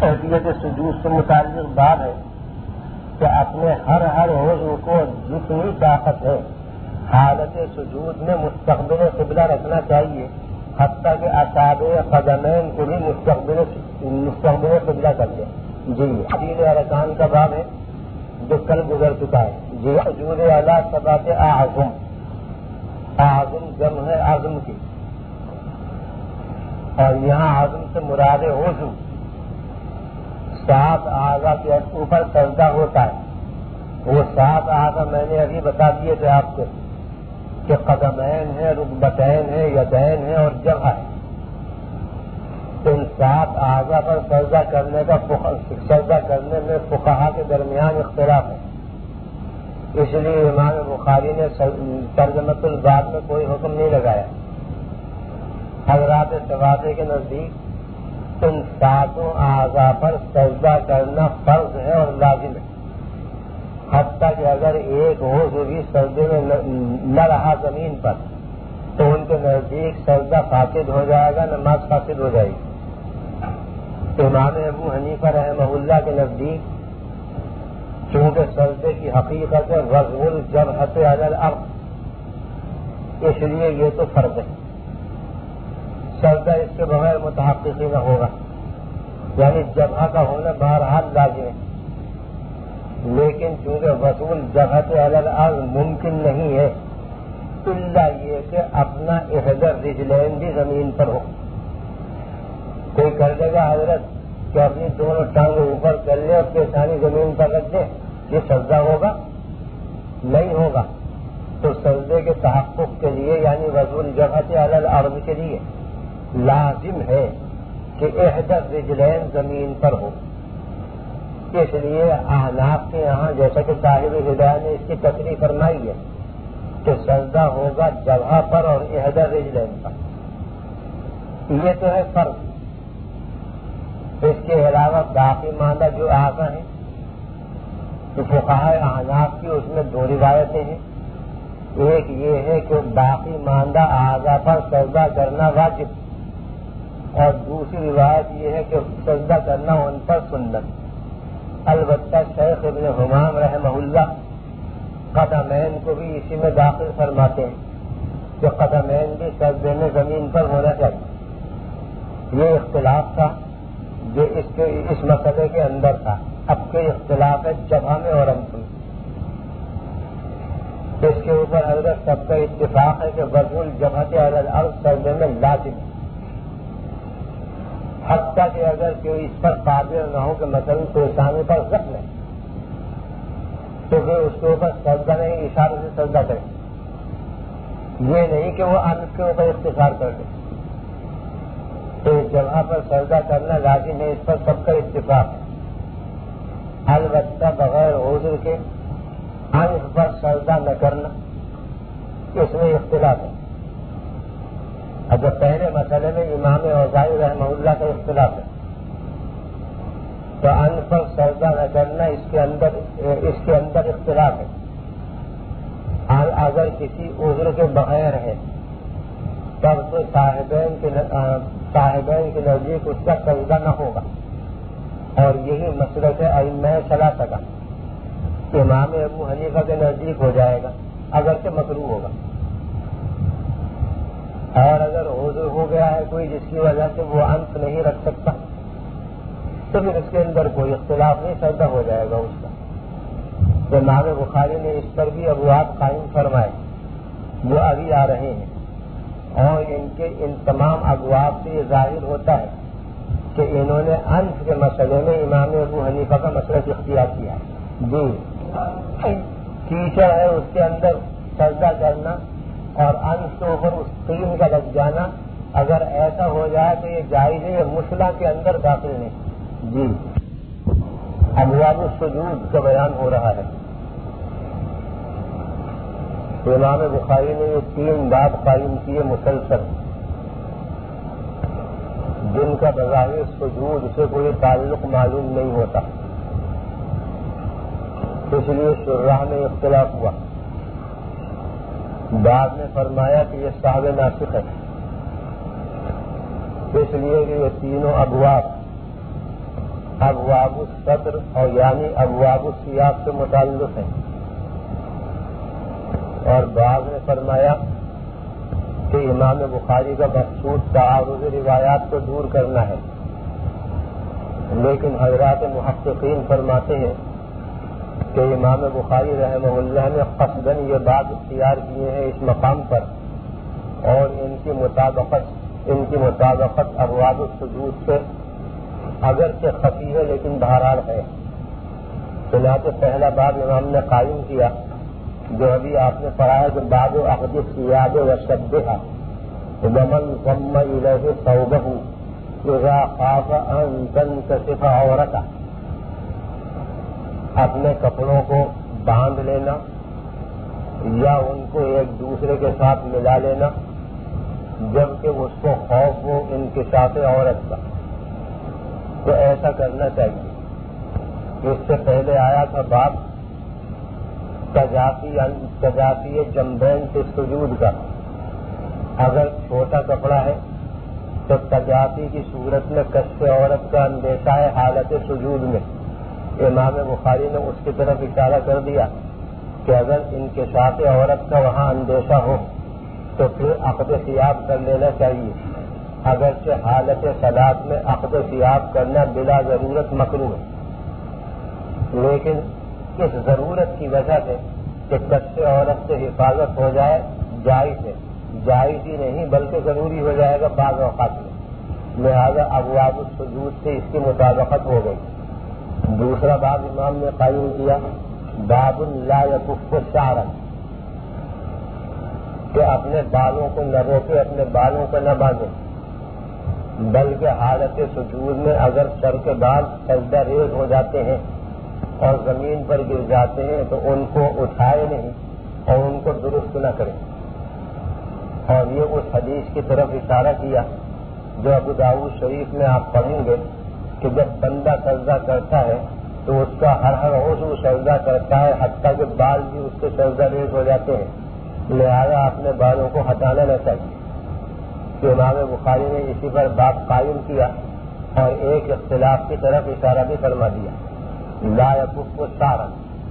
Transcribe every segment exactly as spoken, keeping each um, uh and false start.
کیفیت سجود سے متعلق بات ہے کہ اپنے ہر ہر عضو کو جتنی طاقت ہے حالت سجود میں مستقبل قبلہ رکھنا چاہیے، حتیٰ کہ اصابع قدمین کو بھی مستقبل مستقبل قبلہ کر دیں۔ جی عدیل ارکان کا باب ہے جو کل گزر چکا ہے۔ جی سجود اعلیٰ سبات اعظم، اعظم جمع ہے عظم کی، اور یہاں عظم سے مراد عضو، سات اعضاء کے اوپر سجدہ ہوتا ہے۔ وہ سات اعضاء میں نے ابھی بتا دیے تھے آپ کو کہ قدمین ہے، رکبتین ہے، یدین ہے اور جبہہ ہے۔ ان سات اعضاء پر سجدہ کرنے کا سجدہ کرنے میں فقہا کے درمیان اختلاف ہے، اس لیے امام بخاری نے ترجمۃ الباب میں کوئی حکم نہیں لگایا۔ حضرات سوادے کے نزدیک ان ساتوں اعضاء پر سجدہ کرنا فرض ہے اور لازم ہے، حتیٰ کہ اگر ایک عضو بھی سجدے میں نہ رہا زمین پر تو ان کے نزدیک سجدہ فاسد ہو جائے گا، نماز فاسد ہو جائے گی۔ امام ابو حنیفہ رحمہ اللہ کے نزدیک چونکہ سجدے کی حقیقت ہے وضع الجبہۃ علی الارض، اس لیے یہ تو فرض ہے، سجدہ اس کے بغیر متحقق نہ ہوگا، یعنی جبہہ کا ہونا بہرحال لازم ہے۔ لیکن چونکہ وضع الجبہۃ علی الارض ممکن نہیں ہے الا یہ کہ اپنا احدی الرجلین بھی زمین پر ہو۔ کوئی کر دے گا حضرت کہ اپنی دونوں ٹانگیں اوپر کر لے اور پیشانی زمین پر رکھ دے، یہ سجدہ ہوگا؟ نہیں ہوگا۔ تو سجدے کے تحقق کے لیے یعنی وضع الجبہۃ علی الارض کے لیے لازم ہے کہ احدی الرجلین زمین پر ہو۔ اس لیے احناف کے یہاں جیسا کہ صاحب ہدایہ نے اس کی تصریح فرمائی ہے کہ سجدہ ہوگا جبہہ پر اور احدی الرجلین پر، یہ تو ہے فرض۔ اس کے علاوہ باقی ماندہ جو اعضاء ہیں تو فقہائے احناف کی اس میں دو روایتیں ہیں، ایک یہ ہے کہ باقی ماندہ اعضاء پر سجدہ کرنا واجب، اور دوسری روایت یہ ہے کہ سجدہ کرنا ان پر سنت۔ البتہ شیخ ابن حمام رحمہ اللہ قدمین کو بھی اسی میں داخل فرماتے ہیں کہ قدمین بھی سجدے میں زمین پر ہونا چاہیے۔ یہ اختلاف تھا جو اس کے اس مسئلے کے اندر تھا۔ اب کے اختلاف ہے جبہہ میں اور انف میں، اس کے اوپر حضرت سب کا اتفاق ہے کہ وضع الجبہۃ علی الارض سجدے میں لازم ہے، حتیٰ کہ اگر کوئی اس پر قادر نہ ہو کہ مثلاً پیشانی پر زخم ہے تو پھر اس کے اوپر سجدہ نہیں، اشارے سے سجدہ کرے، یہ نہیں کہ وہ انف کے اوپر اختصار کر دے۔ تو اس جگہ پر سجدہ کرنا لازم ہے، اس پر سب کا اتفاق ہے۔ البتہ بغیر عذر کے انف پر سجدہ نہ کرنا اس میں اختلاف ہے۔ اب پہلے مسئلے میں امام اوزاعی رحمہ اللہ کا اختلاف ہے تو انف پر سجدہ نہ کرنا اس کے اندر اس کے اندر اختلاف ہے۔ اگر کسی عذر کے بغیر ہے تب تو صاحبین کے صاحبین کے نزدیک اس کا سجدہ نہ ہوگا، اور یہی مسلک ہے ائمہ ثلاثہ کا۔ امام ابو حنیفہ کے نزدیک ہو جائے گا اگرچہ مکروہ ہوگا، اور اگر عذر ہو گیا ہے کوئی جس کی وجہ سے وہ انف نہیں رکھ سکتا تو پھر اس کے اندر کوئی اختلاف نہیں، سجدہ ہو جائے گا اس کا۔ امام بخاری نے اس پر بھی ابواب قائم فرمائے، وہ ابھی آ رہے ہیں، اور ان کے ان تمام ابواب سے یہ ظاہر ہوتا ہے کہ انہوں نے انف کے مسئلے میں امام ابو حنیفہ کا مسلک اختیار کیا ہے۔ جی کیچڑ ہے اس کے اندر سجدہ کرنا اور انف کے اوپر اس تین کا لگ جانا، اگر ایسا ہو جائے تو یہ جائز ہے، یہ مسئلہ کے اندر داخل نہیں۔ جی ابواب السجود کا بیان ہو رہا ہے۔ امام بخاری نے یہ تین باب قائم کیے مسلسل، جن کا بظاہر سجود سے کوئی تعلق معلوم نہیں ہوتا، اس لیے شرح میں اختلاف ہوا۔ بعد میں فرمایا کہ یہ صاحب ناسخ ہے، اس لیے کہ یہ تینوں ابواب ابواب الصدر اور یعنی ابواب السیاق سے متعلق ہیں، اور بعض نے فرمایا کہ امام بخاری کا مقصود تعارض روایات کو دور کرنا ہے، لیکن حضرات محققین فرماتے ہیں کہ امام بخاری رحمہ اللہ نے قصداً یہ بات اختیار کیے ہیں اس مقام پر، اور ان کی مطابقت ان کی مطابقت ابواب السجود سے اگرچہ خفی ہے لیکن بہرحال ہے۔ چنانچہ پہلا باب امام نے قائم کیا جو ابھی آپ نے پڑھا ہے کہ باب عقد الثياب وشدها ومن ضم إليه ثوبه اذا خاف ان تنكشف عورته، اپنے کپڑوں کو باندھ لینا یا ان کو ایک دوسرے کے ساتھ ملا لینا جبکہ اس کو خوف ہو انکشاف عورت کا، تو ایسا کرنا چاہیے۔ اس سے پہلے آیا تھا باب تجافی تجافی جنبین سے سجود کا، اگر چھوٹا کپڑا ہے تو تجافی کی صورت میں کشف عورت کا اندیشہ ہے حالت سجود میں۔ امام بخاری نے اس کی طرف اشارہ کر دیا کہ اگر انکشاف عورت کا وہاں اندیشہ ہو تو پھر عقد ثیاب کر لینا چاہیے، اگرچہ حالت صلاۃ میں عقد ثیاب کرنا بلا ضرورت مکروہ ہے، لیکن اس ضرورت کی وجہ سے کہ کشف عورت سے حفاظت ہو جائے جائز ہے، جائز ہی نہیں بلکہ ضروری ہو جائے گا بعض اوقات میں، لہذا ابواب السجود سے اس کی مطابقت ہو گئی۔ دوسرا باب امام نے قائم کیا باب لا یکف شعرا، کہ اپنے بالوں کو نہ روکے، اپنے بالوں کو نہ باندھے، بلکہ حالت سجود میں اگر سر کے بال سجدہ ریز ہو جاتے ہیں اور زمین پر گر جاتے ہیں تو ان کو اٹھائے نہیں اور ان کو درست نہ کریں، اور یہ اس حدیث کی طرف اشارہ کیا جو ابو داؤد شریف میں آپ پڑھیں گے کہ جب بندہ سجدہ کرتا ہے تو اس کا ہر ہر عضو سجدہ کرتا ہے، حتیٰ کہ بال بھی اس کے سجدہ ریز ہو جاتے ہیں، لہذا اپنے بالوں کو ہٹانا نہ چاہیے۔ کہ امام بخاری نے اسی پر باب قائم کیا اور ایک اختلاف کی طرف اشارہ بھی فرما دیا، لا یکف شعرا۔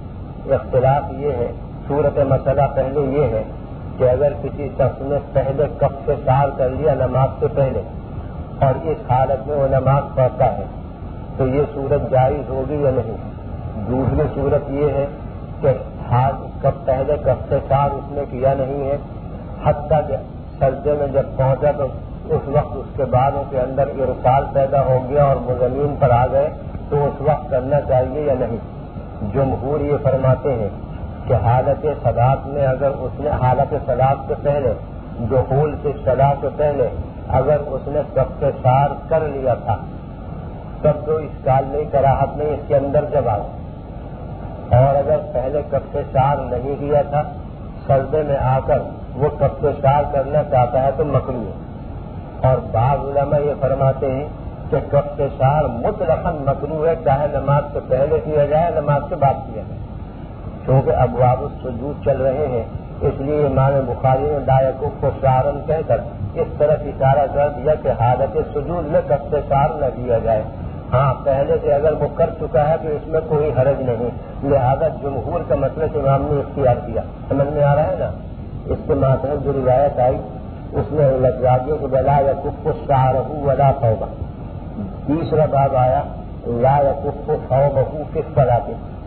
اختلاف یہ ہے، صورت مسئلہ پہلے یہ ہے کہ اگر کسی شخص نے پہلے کف سے شعر کر لیا نماز سے پہلے اور اس حالت میں وہ نماز پڑھتا ہے تو یہ صورت جائز ہوگی یا نہیں۔ دوسری صورت یہ ہے کہ کب پہلے کف سے شعر اس نے کیا نہیں ہے، حتیٰ کہ سجدے میں جب پہنچا تو اس وقت اس کے بالوں کے اندر ارسال پیدا ہو گیا اور وہ زمین پر آ گئے، تو اس وقت کرنا چاہیے یا نہیں۔ جمہور یہ فرماتے ہیں کہ حالت صلاۃ میں اگر اس نے حالت صلاۃ سے پہلے دخول سے صلاۃ سے پہلے اگر اس نے کف سے شعر کر لیا تھا تب تو اس کال نہیں، کراہت نہیں اس کے اندر جب آؤ، اور اگر پہلے کف سے شعر نہیں کیا تھا سجدے میں آ کر وہ کف سے شعر کرنا چاہتا ہے تو مکروہ ہے۔ اور بعض علماء یہ فرماتے ہیں کہ کف سے شعر مطلقاً مکروہ ہے، چاہے نماز سے پہلے کیا جائے نماز کے بعد کیا جائے، کیونکہ ابواب السجود چل رہے ہیں، اس لیے امام بخاری نے لا یکف شعرا کہہ کر اس طرف اشارہ کر دیا کہ حالت سجود میں کف سے شعر نہ کیا جائے۔ ہاں پہلے سے اگر وہ کر چکا ہے تو اس میں کوئی حرج نہیں، لہذا جمہور کا مطلب امام نے اختیار کیا۔ سمجھ میں آ رہا ہے نا؟ اس کے ماتحت جو روایت آئی اس میں لفظیوں کو لا یکف شعرہ ولا ثوبہ۔ تیسرا باب آیا لا یکف ثوبہ فی الصلاۃ،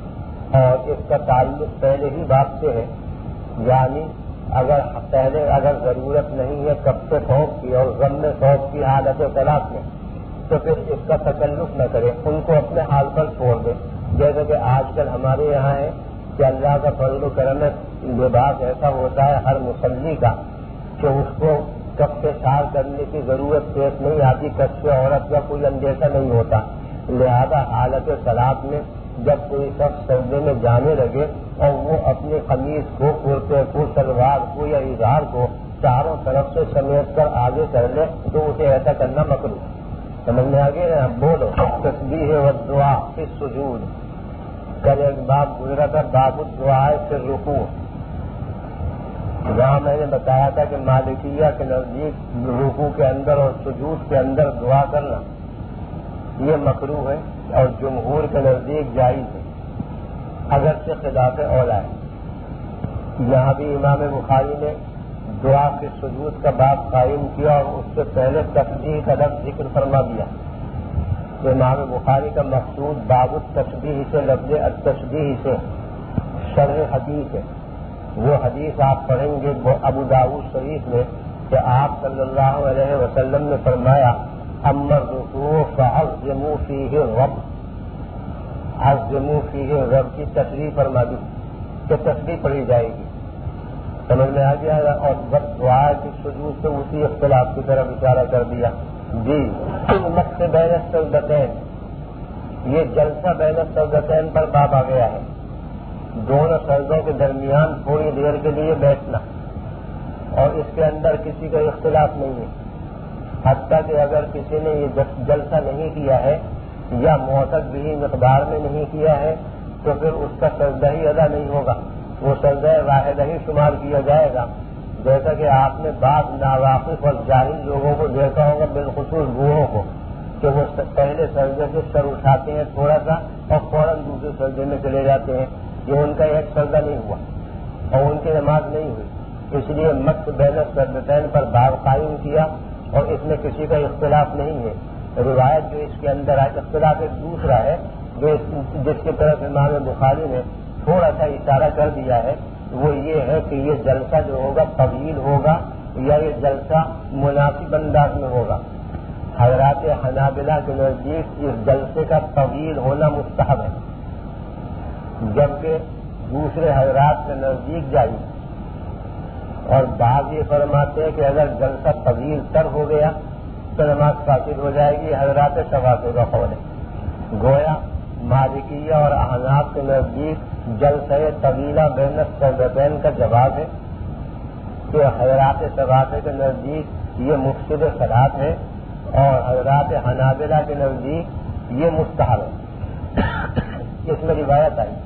اور اس کا تعلق پہلے ہی باب سے ہے، یعنی اگر پہلے اگر ضرورت نہیں ہے کب سے خوف کی اور غم میں خوف کی حالت صلاۃ میں تو پھر اس کا تکلف نہ کرے، ان کو اپنے حال پر چھوڑ دے، جیسا کہ آج کل ہمارے یہاں ہے کہ اللہ کا فضل و کرم لباس ایسا ہوتا ہے ہر مصلی کا کہ اس کو کف سے شعر کرنے کی ضرورت پیش نہیں آتی، کشف عورت کا کوئی اندیشہ نہیں ہوتا، لہذا حالت صلاۃ میں جب کوئی شخص سجدے میں جانے لگے اور وہ اپنی قمیص کو کرتے کو شلوار کو یا اظہار کو چاروں طرف سے سمیٹ کر آگے کر لے تو اسے ایسا کرنا مکروہ ہے۔ سمجھ میں آگے نا؟ بولو تسبیح و دعا فی السجود۔ کل ایک باب گزرا تھا باب الدعاء فی الرکوع، جہاں میں نے بتایا تھا کہ مالکیہ کے نزدیک رکوع کے اندر اور سجود کے اندر دعا کرنا یہ مکروہ ہے، اور جمہور کے نزدیک جائز ہے اگرچہ خلاف اولا ہے. یہاں بھی امام بخاری نے دعا کے سجود کا باب قائم کیا اور اس سے پہلے تسبیح کا لفظ ذکر فرما دیا. تو امام بخاری کا مقصود باب التسبیح سے لفظ التسبیح سے شرح حدیث ہے. وہ حدیث آپ پڑھیں گے ابو داؤد شریف میں کہ آپ صلی اللہ علیہ وسلم نے فرمایا امر الرکوع فعظموا فیہ الرب، عظموا فیہ الرب کی تشریح فرما دی کہ تسبیح پڑھی جائے گی. سمجھ میں آ گیا. اور بس دعا کی سجود سے اسی اختلاف کی طرف اشارہ کر دیا. جی مت سے بین السجدتین، یہ جلسہ بین السجدتین پر باب آ گیا ہے. دونوں سجدوں کے درمیان تھوڑی دیر کے لیے بیٹھنا، اور اس کے اندر کسی کا اختلاف نہیں ہے. حتیٰ کہ اگر کسی نے یہ جلسہ نہیں کیا ہے یا معتد بھی مقدار میں نہیں کیا ہے تو پھر اس کا سجدہ ہی ادا نہیں ہوگا، وہ سجدہ واحدہ ہی شمار کیا جائے گا. جیسا کہ آپ نے بعض ناواقف اور جاہل لوگوں کو دیکھا ہوگا، بالخصوص بوڑھوں کو، کہ وہ پہلے سجدے سے سر اٹھاتے ہیں تھوڑا سا اور فوراً دوسرے سجدے میں چلے جاتے ہیں. یہ ان کا ایک سجدہ نہیں ہوا اور ان کی نماز نہیں ہوئی. اس لیے مت بین السجدتین پر باب قائم کیا اور اس میں کسی کا اختلاف نہیں ہے. روایت جو اس کے اندر ہے اختلاف ایک دوسرا ہے جو جس کی طرف امام بخاری نے تھوڑا سا اشارہ کر دیا ہے، وہ یہ ہے کہ یہ جلسہ جو ہوگا طویل ہوگا یا یہ جلسہ مناسب انداز میں ہوگا. حضرات حنابلہ کے نزدیک اس جلسے کا طویل ہونا مستحب ہے، جبکہ دوسرے حضرات کے نزدیک جائز. اور بعض یہ فرماتے ہیں کہ اگر جلسہ طویل تر ہو گیا تو نماز فاسد ہو جائے گی. حضرات شفاعی کا قول ہے. گویا مالکیہ اور احناف کے نزدیک جلسہ طویلہ بین السجدتین کا جواب ہے کہ حضرات شفاعی کے نزدیک یہ مفسد صلاۃ ہے اور حضرات حنابلہ کے نزدیک یہ مستحب ہے. اس میں روایت آئی،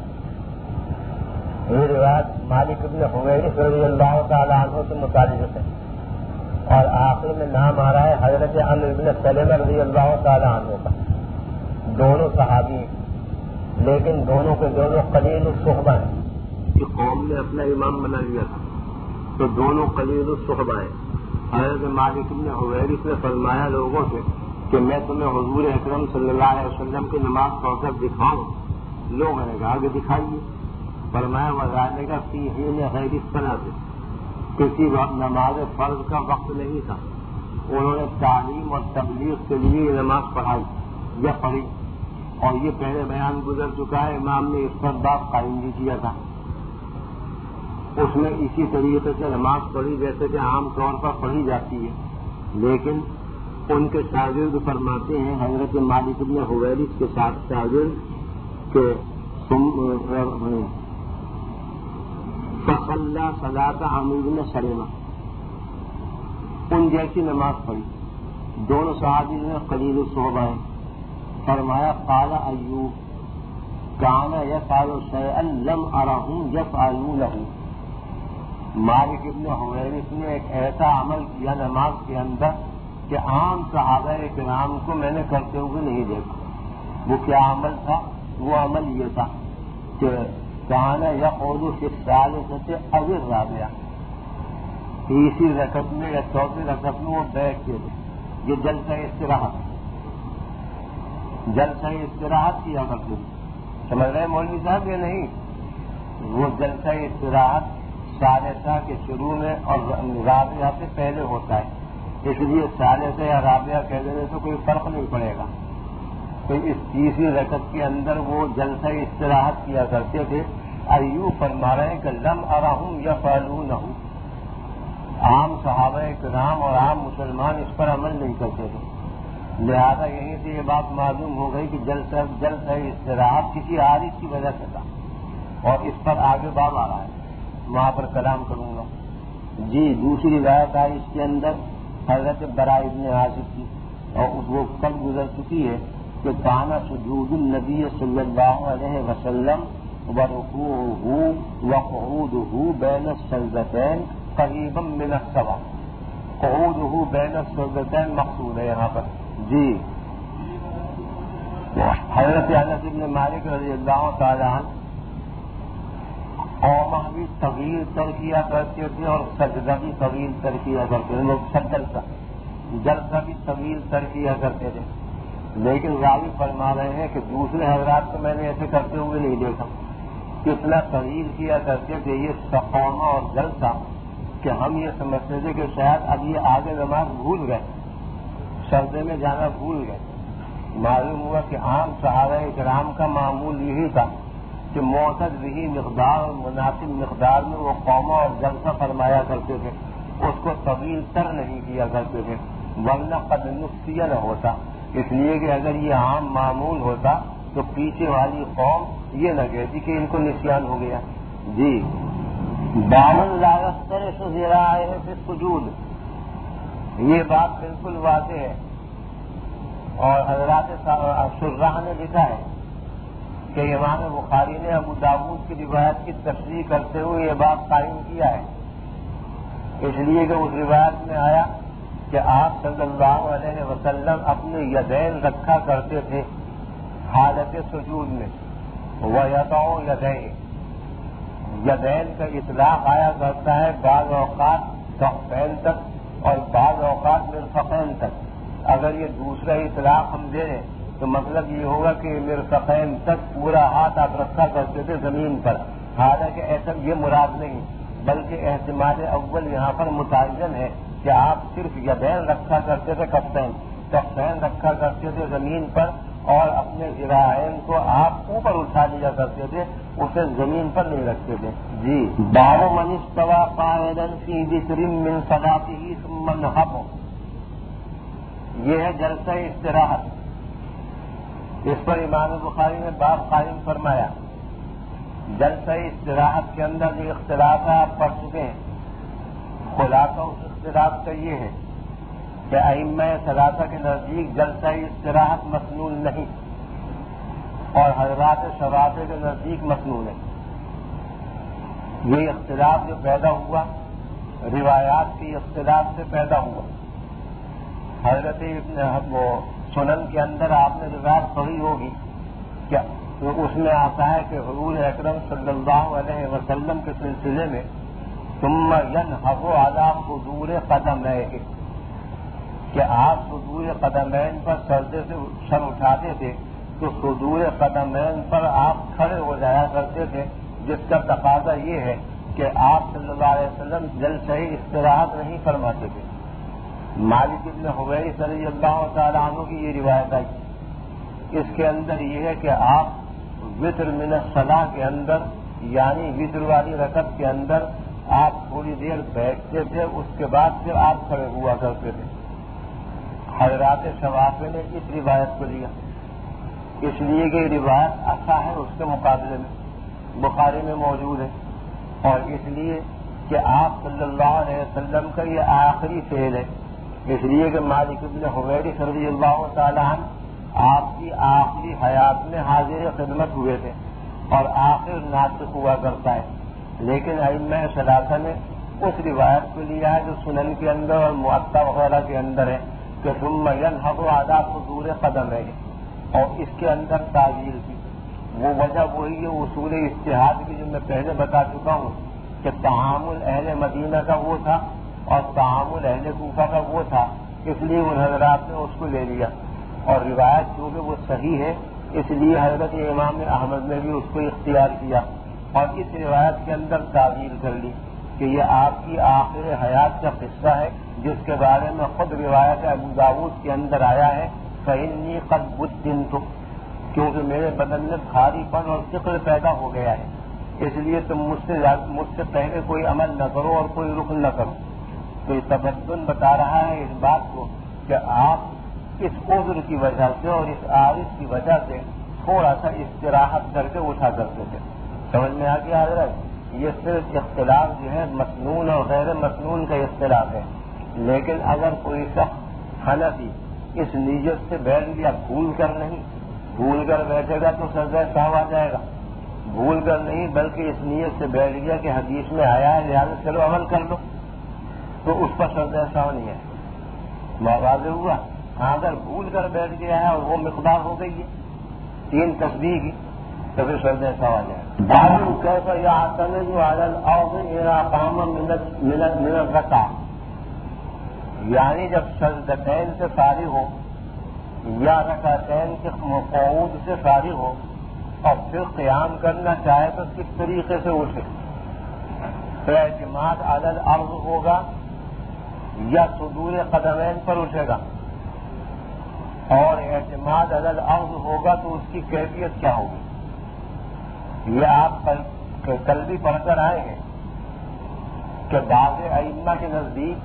یہ روایت مالک بن حویرث رضی اللہ تعالیٰ عنہ سے متعلق ہے اور آخر میں نام آ رہا ہے حضرت عمرو بن سلمہ رضی اللہ تعالیٰ عنہ کا. دونوں صحابی ہیں لیکن دونوں کے دونوں قلیل الصحبہ ہیں. کہ قوم نے اپنا امام بنا لیا تھا تو دونوں قلیل الصحبہ ہیں. حضرت مالک بن حویرث نے فرمایا لوگوں سے کہ میں تمہیں حضور اکرم صلی اللہ علیہ وسلم کی نماز پڑھ کر دکھاؤں. لوگوں نے کہا کہ دکھائیے. فرمایا وزانے کا فی حین غیر الصلاۃ سے کسی وقت نماز فرض کا وقت نہیں تھا. انہوں نے تعلیم اور تبلیغ کے لیے یہ نماز پڑھائی یا پڑھی اور یہ پہلے بیان گزر چکا ہے. امام نے اس پر باب قائم بھی کیا تھا. اس میں اسی طریقے سے نماز پڑھی جیسے کہ عام طور پر پڑھی جاتی ہے، لیکن ان کے شاگرد فرماتے ہیں حضرت مالک بن حویرث کے ساتھ شاگرد کہ فصلی صلاۃ عمرو بن سلمہ، ان جیسی نماز پڑھی. دونوں صحابی نے قلیل الصحبہ ہیں. فرمایا قال ایوب کان یفعل شیئا لم ارہم یفعلونہ. مالک ابن حویرث نے ایک ایسا عمل کیا نماز کے اندر کہ عام صحابہ کرام کو میں نے کرتے ہوئے نہیں دیکھا. وہ کیا عمل تھا؟ وہ عمل یہ تھا کہ کان یقعد فی الثالثۃ او الرابعہ، تیسری رکعت میں یا چوتھی رکعت میں وہ بیٹھتے تھے. یہ جلسہ استراحت جلسہ استراحت کیا کرتے تھے. سمجھ رہے مولوی صاحب یا نہیں؟ وہ جلسہ استراحت ثالثہ کے شروع میں اور رابعہ سے پہلے ہوتا ہے، اس لیے ثالثہ یا رابعہ کہہ دینے سے کوئی فرق نہیں پڑے گا. تو اس تیسری رکعت کے اندر وہ جلسہ استراحت کیا کرتے تھے. ایوب فرما رہے ہیں کہ لم ارہم یفعلونہ، عام صحابہ کرام اور عام مسلمان اس پر عمل نہیں کرتے تھے. لہذا یہیں سے یہ بات معلوم ہو گئی کہ جلسہ جلسہ استراحت کسی عارض کی وجہ سے تھا اور اس پر آگے باب آ رہا ہے، وہاں پر کلام کروں گا. جی دوسری روایت آئی اس کے اندر حضرت براء بن عازب کی اور وہ کل گزر چکی ہے کہ کانا سجود النبی صلی اللہ علیہ وسلم ورکوعہ وقعودہ بین السجدتین قریبا من السوا. قعودہ بین السجدتین مقصود ہے یہاں پر. جی حضرت انس بن مالک رضی اللہ تعالی عنہ قومہ بھی طویل تر کیا کرتے تھے اور سجدہ بھی طویل تر کیا کرتے تھے. لوگ جلسہ جلسہ بھی طویل تر کیا کرتے تھے. لیکن راوی فرما رہے ہیں کہ دوسرے حضرات کو میں نے ایسے کرتے ہوئے نہیں دیکھا. کتنا طویل کیا کرتے تھے یہ قومہ اور جلسہ کہ ہم یہ سمجھتے تھے کہ شاید اب یہ آگے نماز بھول گئے, سجدے میں جانا بھول گئے. معلوم ہوا کہ عام صحابہ کرام کا معمول یہی تھا کہ معتدل بھی مقدار اور مناسب مقدار میں وہ قومہ اور جلسہ فرمایا کرتے تھے, اس کو طویل تر نہیں کیا کرتے تھے, ورنہ قد نسیہ نہ ہوتا. اس لیے کہ اگر یہ عام معمول ہوتا تو پیچھے والی قوم یہ نہ کہتی کہ ان کو نسیان ہو گیا. جی باون لاغستر سے ذرائع ہے پھر سجود, یہ بات بالکل واضح ہے. اور حضرات شراح نے لکھا ہے کہ امام بخاری نے ابو داؤد کی روایت کی تشریح کرتے ہوئے یہ بات قائم کیا ہے, اس لیے کہ اس روایت میں آیا کہ آپ صلی اللہ علیہ وسلم اپنے یدین رکھا کرتے تھے حالت سجود میں. وَيَضَعُ يَدَيْهِ, یدین کا اطلاق آیا کرتا ہے بعض اوقات کفین تک اور بعض اوقات مرفقین تک. اگر یہ دوسرا اطلاق ہم دے دیں تو مطلب یہ ہوگا کہ مرفقین تک پورا ہاتھ آپ رکھا کرتے تھے زمین پر, حالانکہ ایسا یہ مراد نہیں, بلکہ احتمال اول یہاں پر متعین ہے کہ آپ صرف یدین رکھا کرتے تھے, کفین کفین رکھا کرتے تھے زمین پر اور اپنے ذراعین کو آپ اوپر اٹھا لیا کرتے تھے, اسے زمین پر نہیں رکھتے تھے. جی باب من استوى قاعدا في ذکر من صلاته ثم نهض, یہ ہے جلسہ استراحت. اس پر امام بخاری نے باب قائم فرمایا. جلسہ استراحت کے اندر جو اختلاف آپ پڑھ چکے ہیں, خلاصہ اس اختلاف کا یہ ہے کہ ائمہ ثلاثہ کے نزدیک جلسہ استراحت مسنون نہیں اور حضرات شوافع کے نزدیک مسنون ہے. یہ اختلاف جو پیدا ہوا روایات کے اختلاف سے پیدا ہوا. حضرت ابن وہ سنن کے اندر آپ نے روایت پڑھی ہوگی کیا, تو اس میں آتا ہے کہ حضور اکرم صلی اللہ علیہ وسلم کے سلسلے میں ثم ينهض على صدور قدميه, کہ آپ صدور قدمین پر سجدے سے سر اٹھاتے تھے تو صدور قدمین پر آپ کھڑے ہو جایا کرتے تھے, جس کا تقاضا یہ ہے کہ آپ صلی اللہ علیہ وسلم جلسہ استراحت نہیں فرماتے تھے. مالک ابن حویرث رضی اللہ تعالیٰ عنہ کی یہ روایت آئی, اس کے اندر یہ ہے کہ آپ وتر من الصلاۃ کے اندر یعنی وتر والی رکعت کے اندر آپ تھوڑی دیر بیٹھتے تھے, اس کے بعد پھر آپ کھڑے ہوا کرتے تھے. حضرات شوافع نے اس روایت کو لیا, اس لیے کہ روایت اچھا ہے اس کے مقابلے میں, بخاری میں موجود ہے, اور اس لیے کہ آپ صلی اللہ علیہ وسلم کا یہ آخری فعل ہے. اس لیے کہ مالک ابن حویرث رضی اللہ تعالیٰ عنہ آپ کی آخری حیات میں حاضر خدمت ہوئے تھے اور آخر ناطق ہوا کرتا ہے. لیکن ائمہ ثلاثہ نے اس روایت کو لیا ہے جو سنن کے اندر اور معطا وغیرہ کے اندر ہے کہ ثم ينهض على صدور قدميه, اور اس کے اندر تعویل کی وہ وجہ وہی ہے اصول اجتہاد کی جو میں پہلے بتا چکا ہوں کہ تعامل اہل مدینہ کا وہ تھا اور تعامل اہل کوفہ کا وہ تھا, اس لیے ان حضرات نے اس کو لے لیا. اور روایت چونکہ وہ صحیح ہے اس لیے حضرت امام احمد نے بھی اس کو اختیار کیا اور اس روایت کے اندر تعویل کر لی کہ یہ آپ کی آخر حیات کا قصہ ہے, جس کے بارے میں خود روایت ابو داؤد کے اندر آیا ہے فإنی قد بدنت, کیونکہ میرے بدن میں بھاری پن اور ثقل پیدا ہو گیا ہے, اس لیے تم مجھ سے مجھ سے پہلے کوئی عمل نہ کرو اور کوئی رکن نہ کرو. تو یہ تبدن بتا رہا ہے اس بات کو کہ آپ اس عذر کی وجہ سے اور اس عارض کی وجہ سے تھوڑا سا استراحت کر کے اٹھا کرتے تھے. سمجھ میں آ گیا حضرت, یہ صرف اختلاف جو ہے مسنون اور غیر مسنون کا اختلاف ہے. لیکن اگر کوئی شخص حنفی اس نیت سے بیٹھ گیا بھول کر نہیں, بھول کر بیٹھے گا تو سجدہ سہو آ جائے گا, بھول کر نہیں بلکہ اس نیت سے بیٹھ گیا کہ حدیث میں آیا ہے لہٰذا چلو عمل کر لو, تو اس پر سجدہ سہو نہیں ہے. واضح ہوا. اگر بھول کر بیٹھ گیا ہے اور وہ مقدار ہو گئی ہے تین تسبیح کی تو پھر سجدے سوا جائے. بابو کیف یعتمد علی الارض اذا قام من من الرکعہ، یعنی جب سجدتین سے فارغ ہو یا رکعتین کے قعود سے فارغ ہو اور پھر قیام کرنا چاہے تو کس طریقے سے اٹھے. تو اعتماد علی الارض ہوگا یا صدور قدمین پر اٹھے گا، اور اعتماد علی الارض ہوگا تو اس کی کیفیت کیا ہوگی. یہ آپ کل بھی پڑھ کر آئے ہیں کہ بعض ائمہ کے نزدیک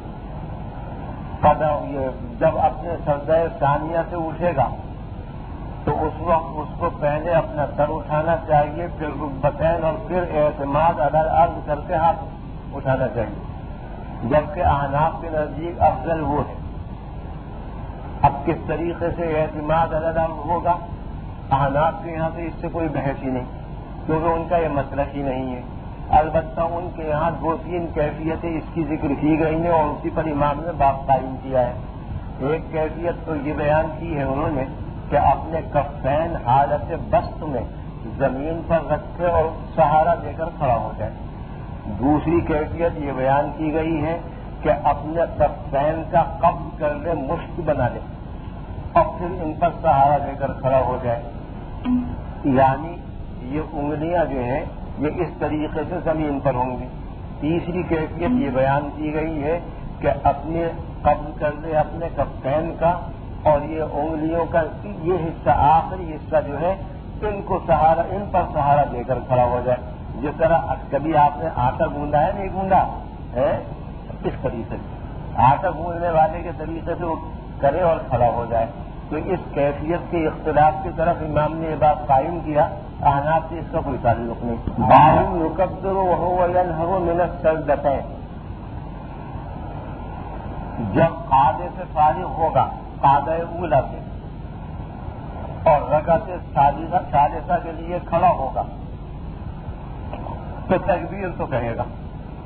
جب اپنے سجدہ ثانیہ سے اٹھے گا تو اس وقت اس کو پہلے اپنا سر اٹھانا چاہیے، پھر رکبتین اور پھر اعتماد علی الارض کر کے ہاتھ اٹھانا چاہیے، جبکہ احناف کے نزدیک افضل وہ ہے. اب کس طریقے سے اعتماد علی الارض ہوگا، احناف کے یہاں سے اس سے کوئی بحث ہی نہیں، کیونکہ ان کا یہ مسلک ہی نہیں ہے. البتہ ان کے یہاں دو تین کیفیتیں اس کی ذکر کی گئی ہیں اور اسی پر امام نے باب قائم کیا ہے. ایک کیفیت تو یہ بیان کی ہے انہوں نے کہ اپنے کفین حالت بست میں زمین پر رکھے اور سہارا دے کر کھڑا ہو جائے. دوسری کیفیت یہ بیان کی گئی ہے کہ اپنے کفین کا قبض کر لے، مشت بنا لے اور پھر ان پر سہارا دے کر کھڑا ہو جائے. یعنی یہ انگلیاں جو ہیں یہ اس طریقے سے زمین پر ہوں گی. تیسری کیفیت یہ بیان کی گئی ہے کہ اپنے قبض کر لے اپنے کفین کا اور یہ انگلیوں کا یہ حصہ آخری حصہ جو ہے ان کو سہارا ان پر سہارا دے کر کھڑا ہو جائے. جس طرح کبھی آپ نے آٹا گوندا ہے نہیں گوندا ہے اس طریقے سے آٹا گوندنے والے کے طریقے سے وہ کرے اور کھڑا ہو جائے. تو اس کیفیت کے اختلاف کی طرف امام نے یہ بات قائم کیا. احناف سے اس کا کوئی تعلق نہیں. باب یکبر وهو ينهض من السجدتين، جب قاعدے سے فارغ ہوگا قاعدہ اولا سے اور رکعت ثالثہ کے لیے کھڑا ہوگا تو تکبیر تو کہے گا،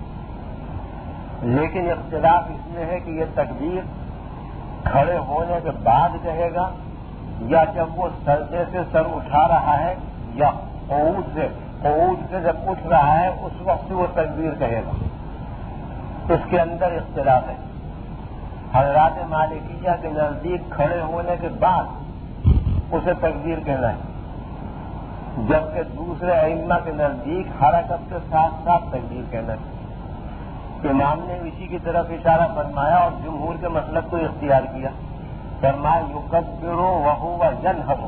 لیکن اختلاف اس میں ہے کہ یہ تکبیر کھڑے ہونے کے بعد کہے گا یا جب وہ سجدے سے سر اٹھا رہا ہے یا قعود سے قعود سے جب اٹھ رہا ہے اس وقت وہ تکبیر کہے گا. اس کے اندر اختلاف ہے. حضرات مالکیہ کے نزدیک کھڑے ہونے کے بعد اسے تکبیر کہنا ہے، جبکہ دوسرے ائمہ کے نزدیک حرکت کے ساتھ ساتھ تکبیر کہنا ہے. امام نے اسی کی طرف اشارہ فرمایا اور جمہور کے مسلک کو اختیار کیا. فرمایا یکبر وهو ينهض،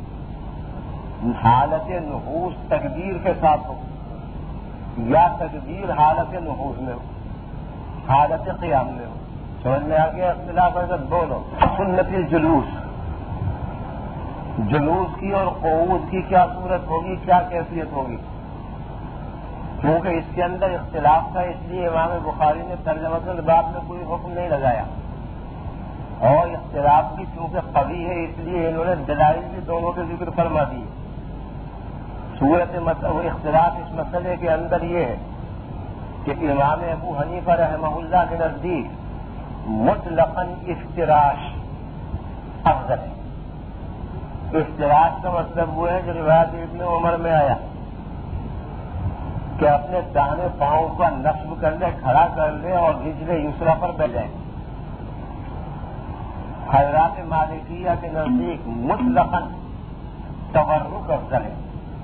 حالت نحوس تکبیر کے ساتھ ہو یا تکبیر حالت نحوس میں ہو، حالت قیام میں ہو. سمجھ میں آ گیا اختلاف ہے. دونوں سنت الجلوس، جلوس کی اور قعود کی کیا صورت ہوگی، کیا کیفیت ہوگی. کیونکہ اس کے اندر اختلاف تھا، اس لیے امام بخاری نے ترجمۃ الباب میں کوئی حکم نہیں لگایا، اور اختلاف بھی چونکہ قوی ہے اس لیے انہوں نے دلائل بھی دونوں کے ذکر فرما دی. صورت اختلاف اس مسئلے کے اندر یہ ہے کہ امام ابو حنیفہ رحمہ اللہ کے نزدیک مطلقاً افتراش افضل ہے. افتراش کا مطلب وہ ہے جو روایت ابن عمر میں آیا کہ اپنے داہنے پاؤں کا نصب کر لے، کھڑا کر لے اور رجل یسریٰ پر بیٹھ جائے. حضرات مالکیہ کے نزدیک مطلقاً تورک افضل ہے.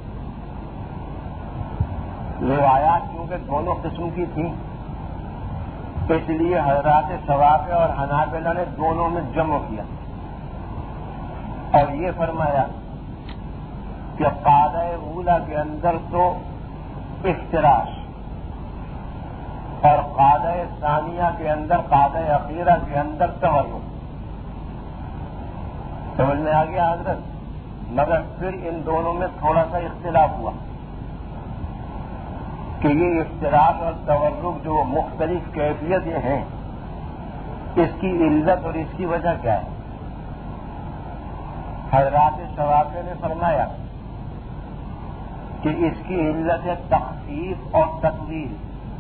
روایات کیونکہ دونوں قسم کی تھیں اس لیے حضرات ثوابے اور حنابلہ نے دونوں میں جمع کیا اور یہ فرمایا کہ قاعدہ اولا کے اندر تو افتراش اور قاعدہ ثانیہ کے اندر قاعدہ اخیرہ کے اندر تورک. سمجھ میں آ گیا حضرت. مگر پھر ان دونوں میں تھوڑا سا اختلاف ہوا کہ یہ افتراش اور تورک جو مختلف کیفیتیں ہیں اس کی علت اور اس کی وجہ کیا ہے. حضرات ثوابے نے فرمایا کہ اس کی علت ہے تخفیف اور تقلیل،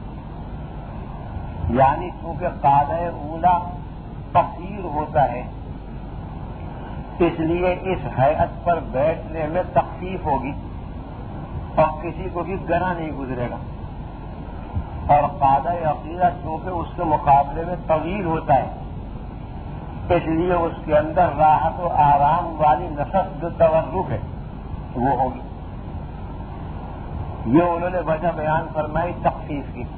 یعنی چونکہ قاعدہ اولا قصیر ہوتا ہے اس لیے اس حیات پر بیٹھنے میں تخفیف ہوگی اور کسی کو بھی گنا نہیں گزرے گا. اور قاعدہ عقیدہ چونکہ اس کے مقابلے میں طویل ہوتا ہے اس لیے اس کے اندر راحت و آرام والی نفس جو تورک ہے وہ ہوگی. یہ انہوں نے وجہ بیان فرمائی تخفیف کی.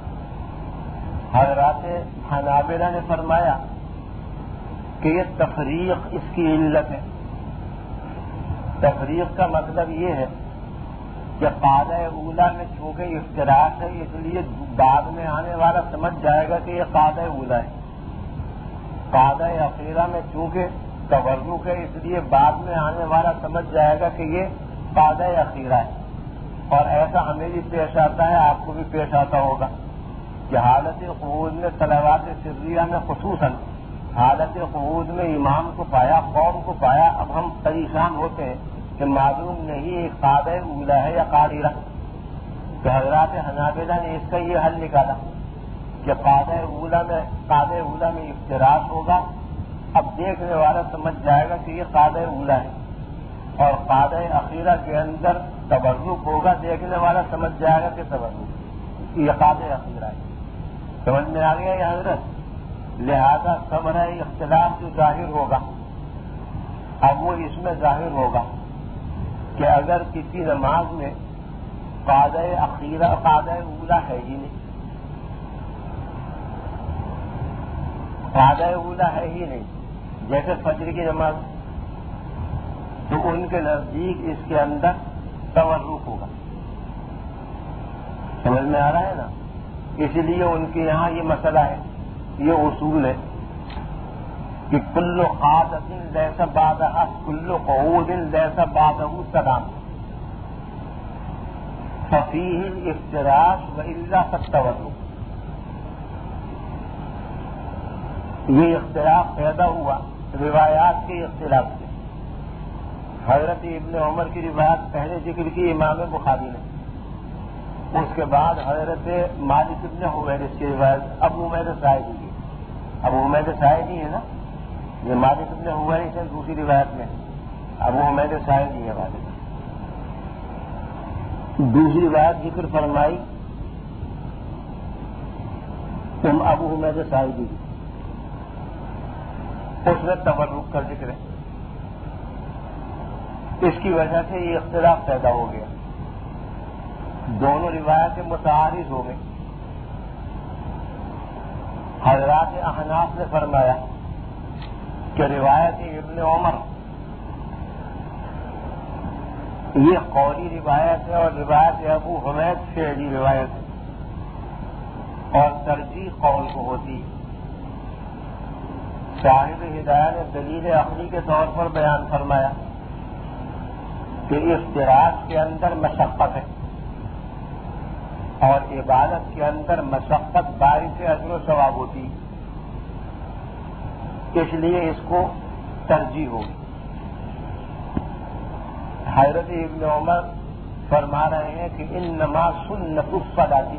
حضرات حنابلہ نے فرمایا کہ یہ تفریق اس کی علت ہے. تفریق کا مطلب یہ ہے کہ قاعدہ اولا میں چونکہ افتراق ہے اس لیے بعد میں آنے والا سمجھ جائے گا کہ یہ قاعدہ اولا ہے. قاعدہ اخیرہ میں چونکہ تورک ہے اس لیے بعد میں آنے والا سمجھ جائے گا کہ یہ قاعدہ اخیرہ ہے. اور ایسا ہمیں بھی پیش آتا ہے, آپ کو بھی پیش آتا ہوگا کہ حالت قعود میں صلوات سریہ میں خصوصاً حالت قعود میں امام کو پایا, قوم کو پایا, اب ہم پریشان ہوتے ہیں کہ معلوم نہیں ایک قاعدہ اولا ہے یا قاعدہ. تو حضرات حنابلہ نے اس کا یہ حل نکالا کہ قاعدہ اولا میں قاعدہ اولا میں افتراق ہوگا. اب دیکھنے والا سمجھ جائے گا کہ یہ قاعدہ اولا ہے, اور قاعدہ اخیرہ کے اندر تبرک ہوگا, دیکھنے والا سمجھ جائے گا کہ تبرک یہ قاعدہ اخیرہ ہے. سمجھ میں آ گیا یہ حضرت. لہذا ثمرہ اختلاف جو ظاہر ہوگا اب وہ اس میں ظاہر ہوگا کہ اگر کسی نماز میں قاعدہ اخیرہ قاعدہ اولا ہے ہی نہیں, قاعدہ اولا ہے ہی نہیں, جیسے فجر کی نماز, تو ان کے نزدیک اس کے اندر تورک ہوگا. سمجھ میں آ رہا ہے نا. اس لیے ان کے یہاں یہ مسئلہ ہے, یہ اصول ہے کہ کل قعدۃ لیس بعدھا کل قعود لیس بعدہ سلام ففیہ الافتراش والا فالتورک. یہ اختلاف پیدا ہوا روایات کے اختلاف سے. حضرت ابن عمر کی روایت پہلے ذکر کی امام بخاری نے, اس کے بعد حضرت مالک ابن حویرث کی روایت ابو حمید ساعدی کی. ابو حمید ساعدی ہے نا, یہ مالک ابن حویرث ہے دوسری روایت میں, ابو حمید ساعدی ہے مالک. دوسری روایت ذکر فرمائی تم ابو حمید ساعدی کی, اس میں تبرک کا ذکر ہے. اس کی وجہ سے یہ اختلاف پیدا ہو گیا, دونوں روایتیں متعارض ہو گئی. حضرات احناف نے فرمایا کہ روایت ابن عمر یہ قولی روایت ہے اور روایت ابو حمید فعلی روایت ہے, اور ترجیح قول کو ہوتی. صاحب ہدایہ نے دلیل عقلی کے طور پر بیان فرمایا کہ افتراق کے اندر مشقت ہے اور عبادت کے اندر مشقت باعث اجر و ثواب ہوتی, اس لیے اس کو ترجیح ہوگی. حضرت ابن عمر فرما رہے ہیں کہ ان نماز سنت الصلاۃ,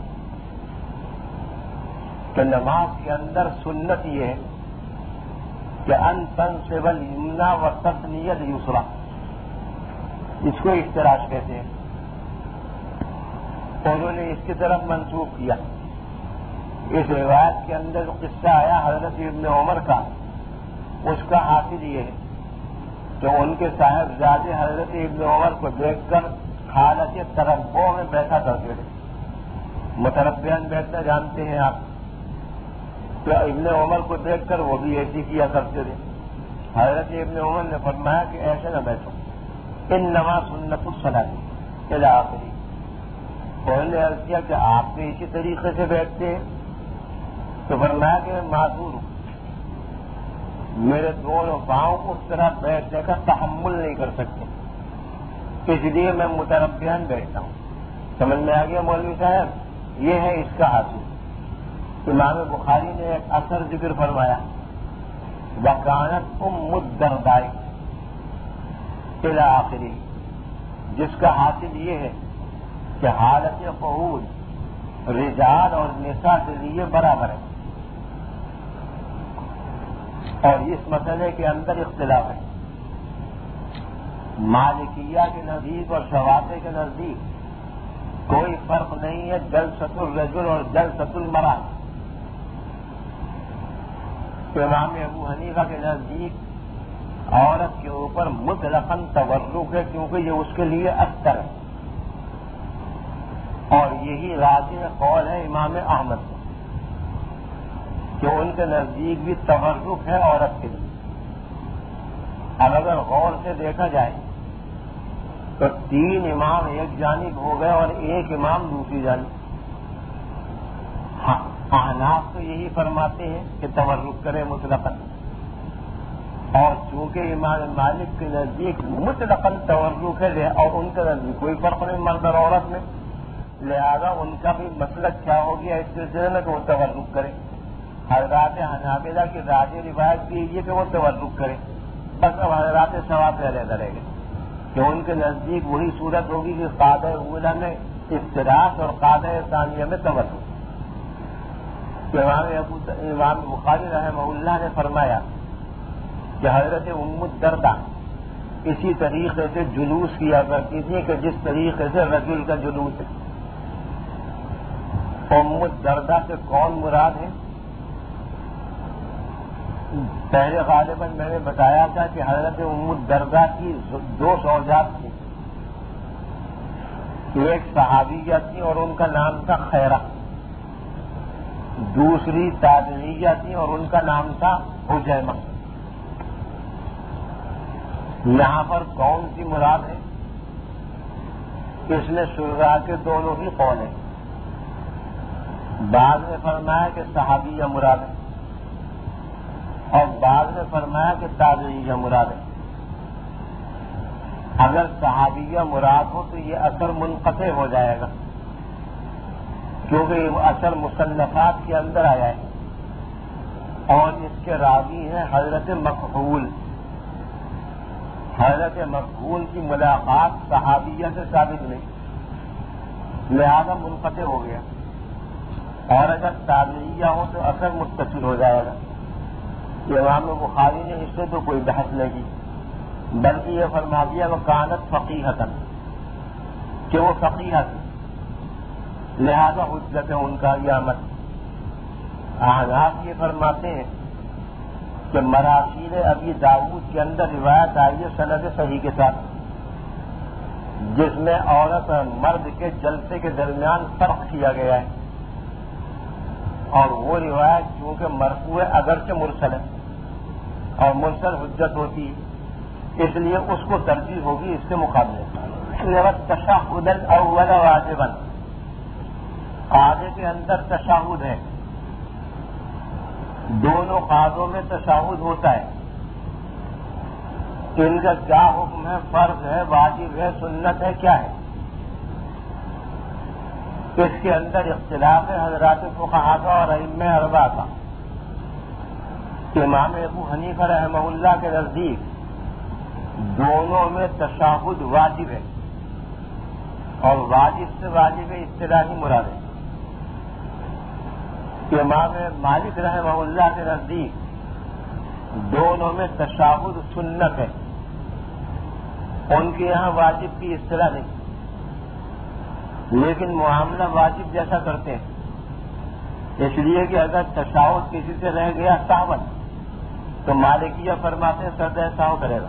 کہ نماز کے اندر سنت یہ ہے کہ ان تنصب الیمنی و تثنی الیسری, اس کو افتراش کہتے ہیں. انہوں نے اس کی طرف منسوخ کیا. اس روایت کے اندر جو قصہ آیا حضرت ابن عمر کا, اس کا حاصل یہ ہے کہ ان کے صاحبزادے حضرت ابن عمر کو دیکھ کر حالت تربو میں بیٹھا کرتے تھے. متربیان بیٹھنا جانتے ہیں آپ, تو ابن عمر کو دیکھ کر وہ بھی ایسی کیا کرتے تھے. حضرت ابن عمر نے فرمایا کہ ایسے نہ بیٹھو, انما سنت الصلاۃ الی آخری. انہوں نے عرض کیا کہ آپ بھی اسی طریقے سے بیٹھتے ہیں, تو فرمایا کہ میں معذور ہوں, میرے دونوں پاؤں اس طرح بیٹھنے کا تحمل نہیں کر سکتے, اس لیے میں متربیان بیٹھتا ہوں. سمجھ میں آ گیا مولوی صاحب, یہ ہے اس کا حاصل. امام بخاری نے ایک اثر ذکر فرمایا, وکانت ام الدرداء الی آخری, جس کا حاصل یہ ہے کہ حالت قعود رجال اور نساء کے لیے برابر ہے, اور اس مسئلے کے اندر اختلاف ہے. مالکیہ کے نزدیک اور شوافع کے نزدیک کوئی فرق نہیں ہے جلسۃ الرجل اور جلسۃ المرأة. امام ابو حنیفہ کے نزدیک عورت کے اوپر مطلقاً تورک ہے کیونکہ یہ اس کے لیے استر ہے، اور یہی راجح قول ہے امام احمد کہ ان کے نزدیک بھی تورک ہے عورت کے لیے. اب اگر غور سے دیکھا جائے تو تین امام ایک جانب ہو گئے اور ایک امام دوسری جانب. احناف تو یہی فرماتے ہیں کہ تورک کرے مطلقاً، اور چونکہ امام مالک کے نزدیک مطلقاً تورک ہے اور ان کے نزدیک کوئی فرق نہیں مرد اور عورت میں، لہذا ان کا بھی مسلک کیا ہو گیا اس سلسلے میں کہ وہ تورک کرے. حضرات حنابلہ کی راجح روایت بھی یہ کہ وہ تورک کرے. بس اب حضرات ثواب علیحدہ رہ گئے کہ ان کے نزدیک وہی صورت ہوگی کہ قاعدہ اولیٰ میں افتراس اور قاعدہ ثانیہ میں تورک. امام ابو امام بخاری رحمہ اللہ نے فرمایا کہ حضرت ام الدرداء اسی طریقے سے جلوس کیا کرتی تھی کہ جس طریقے سے رجل کا جلوس ہے. ام الدرداء سے کون مراد ہے؟ پہلے غالباً میں نے بتایا تھا کہ حضرت ام الدرداء کی دو زوجات تھیں، ایک صحابیہ تھی اور ان کا نام تھا خیرہ، دوسری تابعیہ تھی اور ان کا نام تھا حجیمہ. یہاں پر کون سی مراد ہے؟ اس میں شرح کے دونوں ہی قول ہیں. بعض نے فرمایا کہ صحابیہ مراد ہے اور بعض نے فرمایا کہ تابعیہ مراد ہے. اگر صحابیہ مراد ہو تو یہ اثر منقطع ہو جائے گا کیونکہ یہ اثر مصنفات کے اندر آیا ہے اور اس کے راوی ہیں حضرت مقبول. حضرت مقبول کی ملاقات صحابیہ سے ثابت نہیں، لہذا منقطع ہو گیا. اور اگر تابعیہ ہو تو اثر متصل ہو جائے گا. امام بخاری نے اس سے تو کوئی بحث نہیں کی، بلکہ یہ فرما دیا وہ کانت فقیہتاً کہ وہ فقیہ تھی، لہذا حجت ہے ان کا یہ عمل. احناف یہ فرماتے ہیں کہ مراسیل ابی داؤد کے اندر روایت آئی ہے سند صحیح کے ساتھ جس میں عورت اور مرد کے جلسے کے درمیان فرق کیا گیا ہے، اور وہ روایت چونکہ مرفوع اگرچہ مرسل ہے اور مرسل حجت ہوتی ہے اس لیے اس کو ترجیح ہوگی اس کے مقابلے. تشہد الاول واجبا، قاعدے کے اندر تشہد ہے، دونوں قاعدوں میں تشہد ہوتا ہے. ان کا کیا حکم ہے؟ فرض ہے، واجب ہے، سنت ہے، کیا ہے؟ اس کے اندر اختلاف ہے حضرات فقہاء کا اور ائمہ اربعہ کا. امام ابو حنیفہ رحمہ اللہ کے نزدیک دونوں میں تشہد واجب ہے اور واجب سے واجب اصطلاحی مراد ہے. امام مالک رحمہ اللہ کے نزدیک دونوں میں تشہد سنت ہے، ان کے یہاں واجب کی اصطلاح نہیں، لیکن معاملہ واجب جیسا کرتے ہیں، اس لیے کہ اگر تشہد کسی سے رہ گیا سہون تو مالکیہ فرماتے ہیں سرد سہو کرے گا.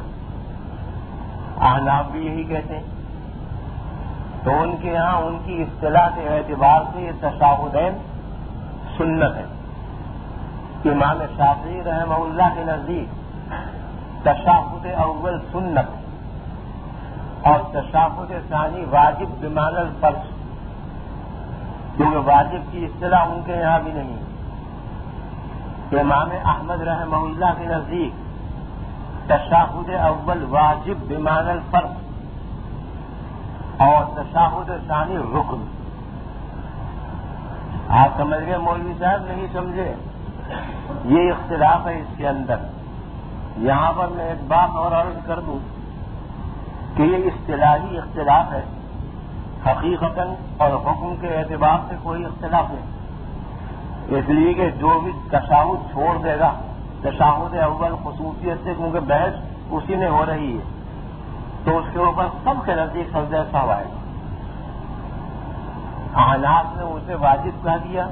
احناف بھی یہی کہتے ہیں. تو ان کے یہاں ان کی اصطلاح کے اعتبار سے یہ تشہدین سنت ہے. امام شافعی رحمہ اللہ کے نزدیک تشہد اول سنت اور تشہد ثانی واجب بمعنی الفرض، کیونکہ واجب کی اصطلاح ان کے یہاں بھی نہیں. امام احمد رحمہ اللہ کے نزدیک تشہد اول واجب بمعنی الفرض اور تشہد ثانی رکن. آپ سمجھ گئے مولوی صاحب؟ نہیں سمجھے؟ یہ اختلاف ہے اس کے اندر. یہاں پر میں ایک بات اور عرض کر دوں کہ یہ اصطلاحی اختلاف ہے، حقیقتاً اور حکم کے اعتبار سے کوئی اختلاف نہیں. اس لیے کہ جو بھی تشہد چھوڑ دے گا تشہد اول خصوصیت سے، کیونکہ بحث اسی میں ہو رہی ہے، تو اس کے اوپر سب کے نزدیک سجدہ سہو آئے گا. احناف نے اسے واجب کہہ دیا،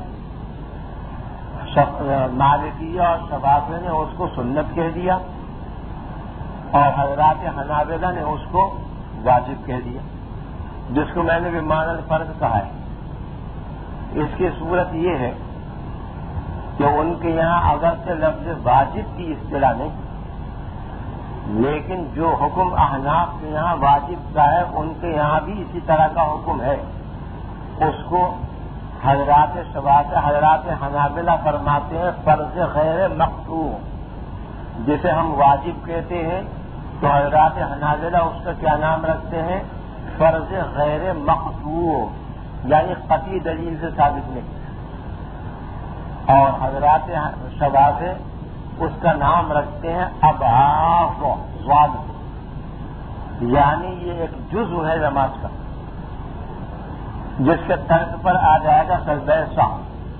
مالکیہ اور شافعی نے اس کو سنت کہہ دیا، اور حضرات حنابلہ نے اس کو واجب کہہ دیا، جس کو میں نے بمعنی الفرض کہا ہے. اس کی صورت یہ ہے کہ ان کے یہاں اگر سے لفظ واجب کی اصطلاح نہیں، لیکن جو حکم احناف کے یہاں واجب کا ہے ان کے یہاں بھی اسی طرح کا حکم ہے. اس کو حضرات شافعی حضرات حنابلہ فرماتے ہیں فرض غیر مقطوع. جسے ہم واجب کہتے ہیں تو حضرات حنابلہ اس کا کیا نام رکھتے ہیں؟ فرض غیر مقطوع، یعنی قطعی دلیل سے ثابت نہیں. اور حضرات شافعی اس کا نام رکھتے ہیں ابعاف واجب، یعنی یہ ایک جزو ہے نماز کا جس کے ترک پر آ جائے گا سجدہ سہو.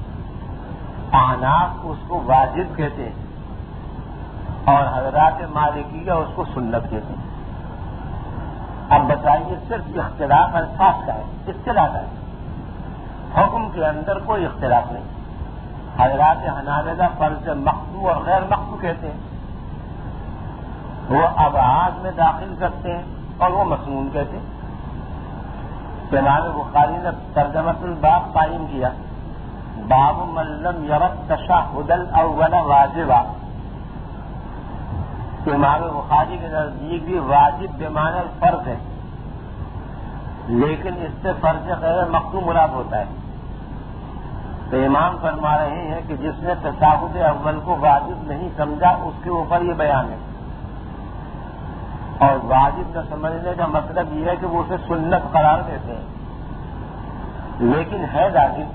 احناف اس کو واجب کہتے ہیں اور حضرات مالکیہ اس کو سنت کہتے ہیں. اب بتائیے صرف اختلاف الفاظ کا ہے، اصطلاح کا ہے، حکم کے اندر کوئی اختلاف نہیں. حضرات حنابلہ فرض مقطوع اور غیر مقطوع کہتے ہیں، وہ ابعاد میں داخل کرتے ہیں اور وہ مسنون کہتے ہیں. امام بخاری نے ترجمۃ الباب قائم کیا، باب من لم یرد تشہد الاول واجبا. امام بخاری کے نزدیک بھی واجب بمعنی الفرض ہے، لیکن اس سے فرض غیر مقطوع مراد ہوتا ہے. تو امام فرما رہے ہیں کہ جس نے تشہد اول کو واجب نہیں سمجھا اس کے اوپر یہ بیان ہے. اور واجب نہ سمجھنے کا مطلب یہ ہے کہ وہ اسے سنت قرار دیتے ہیں، لیکن ہے لازم.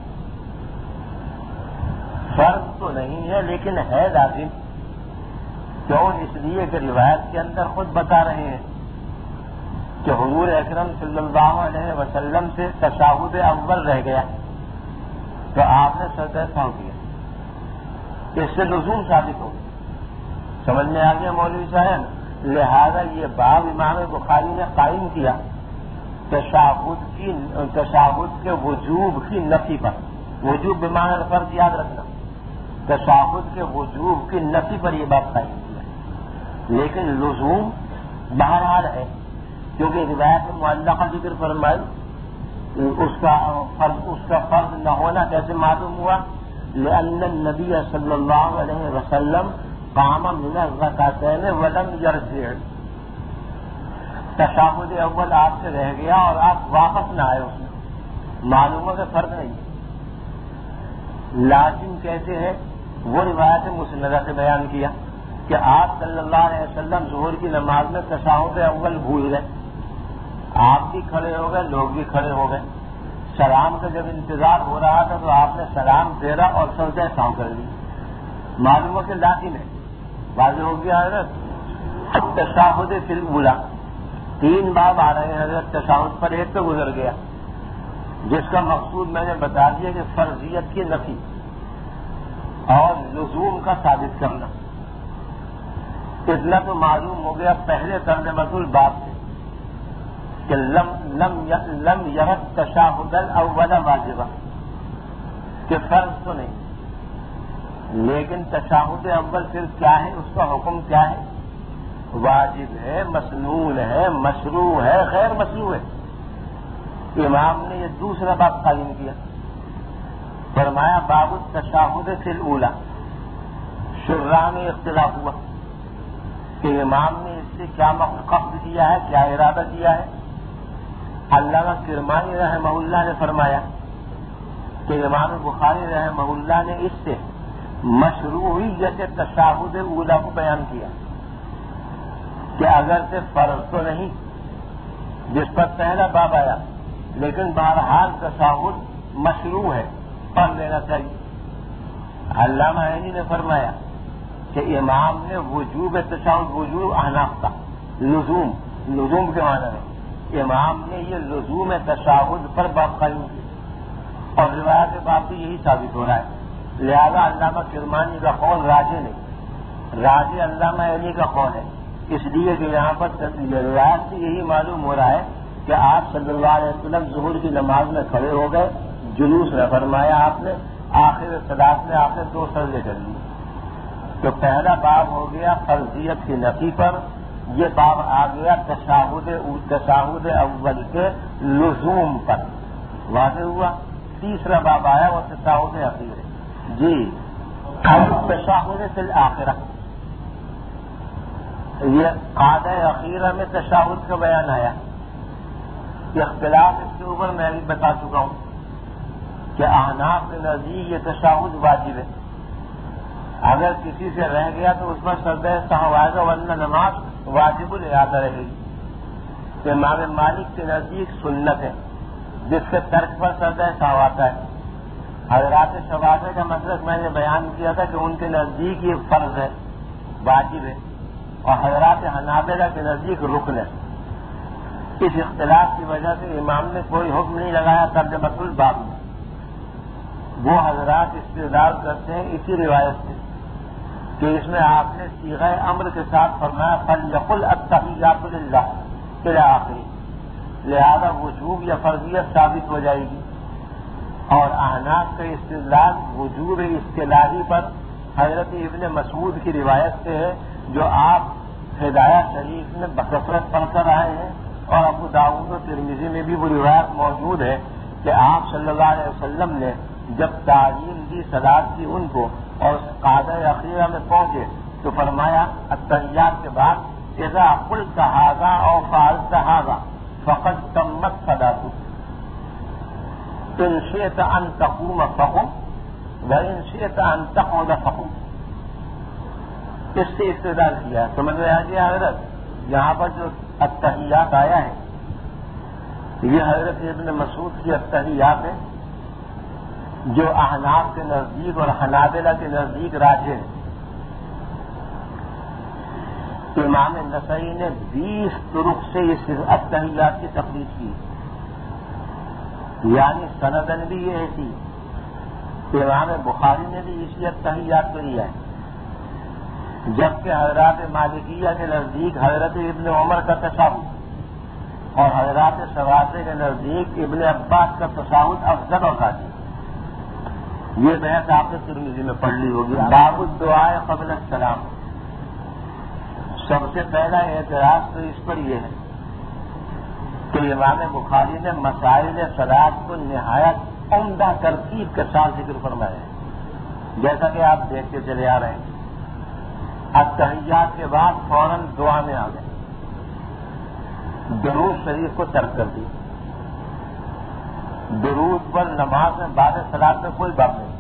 فرض تو نہیں ہے لیکن ہے لازم. کیوں؟ اس لیے کہ روایت کے اندر خود بتا رہے ہیں کہ حضور اکرم صلی اللہ علیہ وسلم سے تشہد اول رہ گیا تو آپ نے سجدہ سہو کیا. اس سے لزوم ثابت ہو گیا. سمجھ میں آ گیا مولوی صاحب؟ لہذا یہ باب امام بخاری نے قائم کیا تشہد کی تشہد کے وجوب کی نفی پر. وجوب بمعنی الفرض یاد رکھنا، تشہد کے وجوب کی نفی پر یہ بات قائم کیا. لیکن لزوم بہرحال ہے، کیونکہ روایت معلقہ ذکر فرمائی، اس کا فرض اس کا فرض نہ ہونا کیسے معلوم ہوا؟ لأن النبی صلی اللہ علیہ وسلم قام من الرکعتین ولم یرجع. تشہد اول آپ سے رہ گیا اور آپ واپس نہ آئے، اس میں معلوم ہے کہ فرض نہیں. لازم کیسے ہے؟ وہ روایت مسندہ سے بیان کیا کہ آپ صلی اللہ علیہ وسلم ظہر کی نماز میں تشہد اول بھول گئے. آپ بھی کھڑے ہو گئے، لوگ بھی کھڑے ہو گئے. سلام کا جب انتظار ہو رہا تھا تو آپ نے سلام پھیرا اور سجدہ سہو کر لی. معلوم ہے کہ لازم ہے. واضح ہو گیا حضرت. تشہد فی الاولی تین باب آ رہے ہیں حضرت تشہد پر، ایک تو گزر گیا جس کا مقصود میں نے بتا دیا کہ فرضیت کی نفی اور لزوم کا ثابت کرنا. اتنا تو معلوم ہو گیا پہلے ترجمۃ الباب سے کہ لم لم لم یرد تشہد الاول واجبا، کہ فرض تو نہیں، لیکن تشہد اول پھر کیا ہے؟ اس کا حکم کیا ہے؟ واجب ہے، مسنون ہے، مشروع ہے، غیر مشروع ہے. امام نے یہ دوسرا باب قائم کیا، فرمایا باب التشہد فی الاولی. شراح میں اختلاف ہوا کہ امام نے اس سے کیا قصد کیا ہے، کیا ارادہ کیا ہے. علامہ کرمانی رحمہ اللہ نے فرمایا کہ امام بخاری رحمہ اللہ نے اس سے مشروعیت تشہد اولی کو بیان کیا کہ اگر سے فرض تو نہیں جس پر پہلا باب آیا، لیکن بہرحال تشہد مشروع ہے، پڑھ لینا چاہیے. علامہ عینی نے فرمایا کہ امام نے وجوب تشہد، وجوب احناف کا لزوم، لزوم کے معنی ہے، امام نے یہ لزوم تشہد پر باب قائم کیا اور روایت باب بھی یہی ثابت ہو رہا ہے. لہذا علامہ کرمانی کا قول راجح نہیں، راجح علامہ عینی کا قول ہے اس لیے کہ یہاں پر روایت سے یہی معلوم ہو رہا ہے کہ آپ صلی اللہ علیہ وسلم ظہر کی نماز میں کھڑے ہو گئے، جلوس نہ فرمایا آپ نے، آخر صلاۃ میں آپ نے دو سجدے کر لیے. تو پہلا باب ہو گیا فرضیت کی نفی پر، یہ باب آ گیا تشہد تشہد اول کے لزوم پر. واضح ہوا. تیسرا باب آیا وہ تشہد اخیر. جی تشہد فی الآخرہ، یہ قاعدہ اخیرہ میں تشہد کا بیان آیا. اختلاف اس کے اوپر میں بھی بتا چکا ہوں کہ احناف کے نزدیک یہ تشہد واجب ہے. اگر کسی سے رہ گیا تو اس پر سجدہ سہو آئے گا، ورنہ نماز واجب الاعادہ رہے گی. امام مالک کے نزدیک سنت ہے، جس کے ترک پر سجدہ سہو آتا ہے. حضرات شوافی کا مسلک میں نے بیان کیا تھا کہ ان کے نزدیک یہ فرض ہے، واجب ہے، اور حضرات حنابلہ کے نزدیک رکن ہے. اس اختلاف کی وجہ سے امام نے کوئی حکم نہیں لگایا ترجمۃ الباب میں. وہ حضرات استدلال کرتے ہیں اسی روایت سے کہ اس میں آپ نے صیغہ امر کے ساتھ فرمایا فلیقل التحیات للہ الی آخری، لہذا وجوب یا فرضیت ثابت ہو جائے گی. اور احناف کا استدلال وجوب اصطلاحی پر حضرت ابن مسعود کی روایت سے ہے، جو آپ ہدایہ شریف میں بکثرت پڑھ کر آئے ہیں، اور ابو داؤد و ترمذی میں بھی وہ روایت موجود ہے کہ آپ صلی اللہ علیہ وسلم نے جب تعلیم دی صلاۃ کی ان کو اور قاعدہ اخیرہ میں پہنچے تو فرمایا التحیات کے بعد اذا قلت ھذا او فعلت ھذا فقد تمت صلاۃ، ان شئت ان تقوم فقم وان شئت ان تقعد فقم. اس سے استدلال کیا. سمجھ میں آ گیا حضرت؟ یہاں پر جو التحیات آیا ہے یہ حضرت ابن مسعود کی التحیات ہے، جو احناف کے نزدیک اور حنابلہ کے نزدیک راجح ہے. امام نسائی نے بیس طرق سے اس التحیات کی تخریج کی، یعنی سندن بھی یہ تھی. امام بخاری نے بھی اسی التحیات کو لیا ہے، جبکہ حضرات مالکیہ کے نزدیک حضرت ابن عمر کا تشہد اور حضرات شوافی کے نزدیک ابن عباس کا تشہد افضل اور غالب. یہ بحث آپ نے ترمذی میں پڑھ لی ہوگی. باب الدعاء قبل السلام. سب سے پہلا اعتراض تو اس پر یہ ہے کہ امام بخاری نے مسائل صلاۃ کو نہایت عمدہ ترتیب کے ساتھ ذکر فرمایا ہے، جیسا کہ آپ دیکھتے چلے آ رہے ہیں. التحیات کے بعد فوراً دعا میں آ گئے، درود شریف کو ترک کر دی. درود پر نماز میں بعد صلاۃ میں کوئی بات نہیں.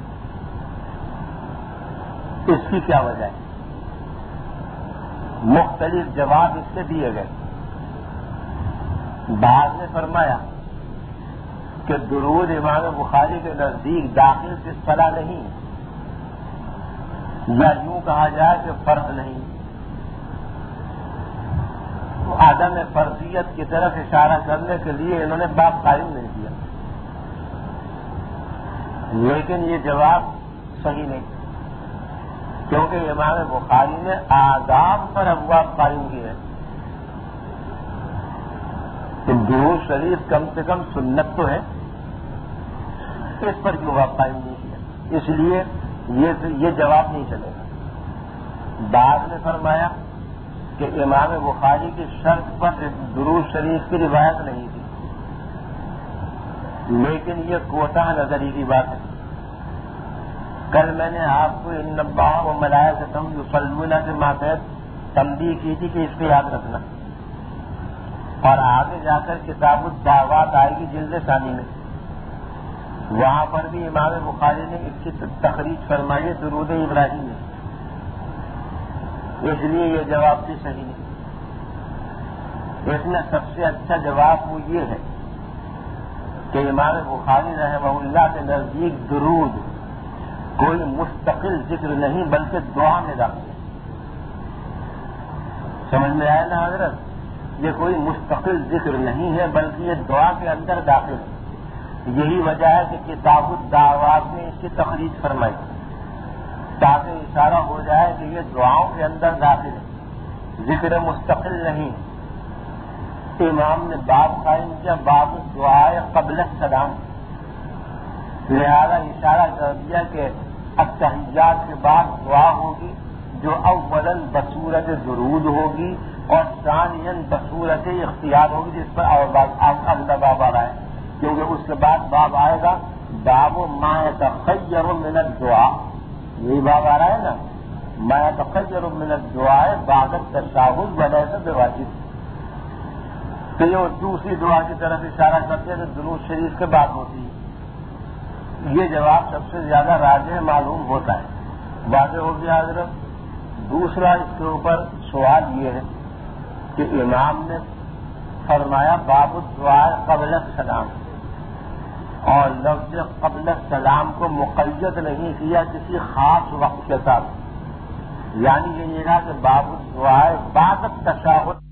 اس کی کیا وجہ ہے؟ مختلف جواب اس سے دیے گئے. بعض نے فرمایا کہ درود امام بخاری کے نزدیک داخل کی صلاح نہیں، یا یوں کہا جائے کہ فرض نہیں. عدم فرضیت کی طرف اشارہ کرنے کے لیے انہوں نے باب قائم نہیں کیا. لیکن یہ جواب صحیح نہیں، کیونکہ امام بخاری نے آداب پر ابواب قائم کیے ہیں. کہ درود شریف کم سے کم سنت تو ہے، اس پر کیوں باب قائم نہیں کیا؟ اس لیے یہ یہ جواب نہیں چلے گا. بعد نے فرمایا کہ امام بخاری کی شرط پر درود شریف کی روایت نہیں تھی، لیکن یہ کوتاہ نظری کی بات ہے. کل میں نے آپ کو ان اللہ و ملائکتہ یصلون کے ماتحت تنبیہ کی تھی کہ اس کو یاد رکھنا. اور آگے جا کر کتاب الدعوات آئے گی جلد ثانی میں، وہاں پر بھی امام بخاری نے اس کی تخریج فرمائی ہے درود ابراہیم میں. اس لیے یہ جواب بھی صحیح نہیں. اس میں سب سے اچھا جواب وہ یہ ہے کہ امام بخاری رحمہ اللہ کے نزدیک درود کوئی مستقل ذکر نہیں بلکہ دعا میں داخل ہے. سمجھ میں آیا نا حضرت؟ یہ کوئی مستقل ذکر نہیں ہے بلکہ یہ دعا کے اندر داخل ہے. یہی وجہ ہے کہ کتاب الدعوات میں اس کی تخریج فرمائی تاکہ اشارہ ہو جائے کہ یہ دعاؤں کے اندر داخل ہے. ذکر مستقل نہیں. امام نے باب قائم کیا باب دعائے قبل السلام، لہذا اشارہ کر دیا کہ التحیات کے بعد دعا ہوگی جو اولاً بصورت درود ہوگی اور ثانیاً بصورت اختیار ہوگی، جس پر اور اگلا باب آ رہا ہے، کیونکہ اس کے بعد باب آئے گا باب ما یتخیر من الدعاء. یہی باب آ رہا ہے نا، ما یتخیر من الدعاء بعد التشہد وليس بواجب. تو یہ دوسری دعا کی طرف اشارہ کرتے ہیں جو درود شریف کے بعد ہوتی ہے. یہ جواب سب سے زیادہ راجح معلوم ہوتا ہے. واضح ہو گیا حضرت. دوسرا اس کے اوپر سوال یہ ہے کہ امام نے فرمایا باب الدعاء قبل السلام، اور لفظ قبل السلام کو مقید نہیں کیا کسی خاص وقت کے ساتھ، یعنی یہ نہیں رہا کہ باب الدعاء بعد التشہد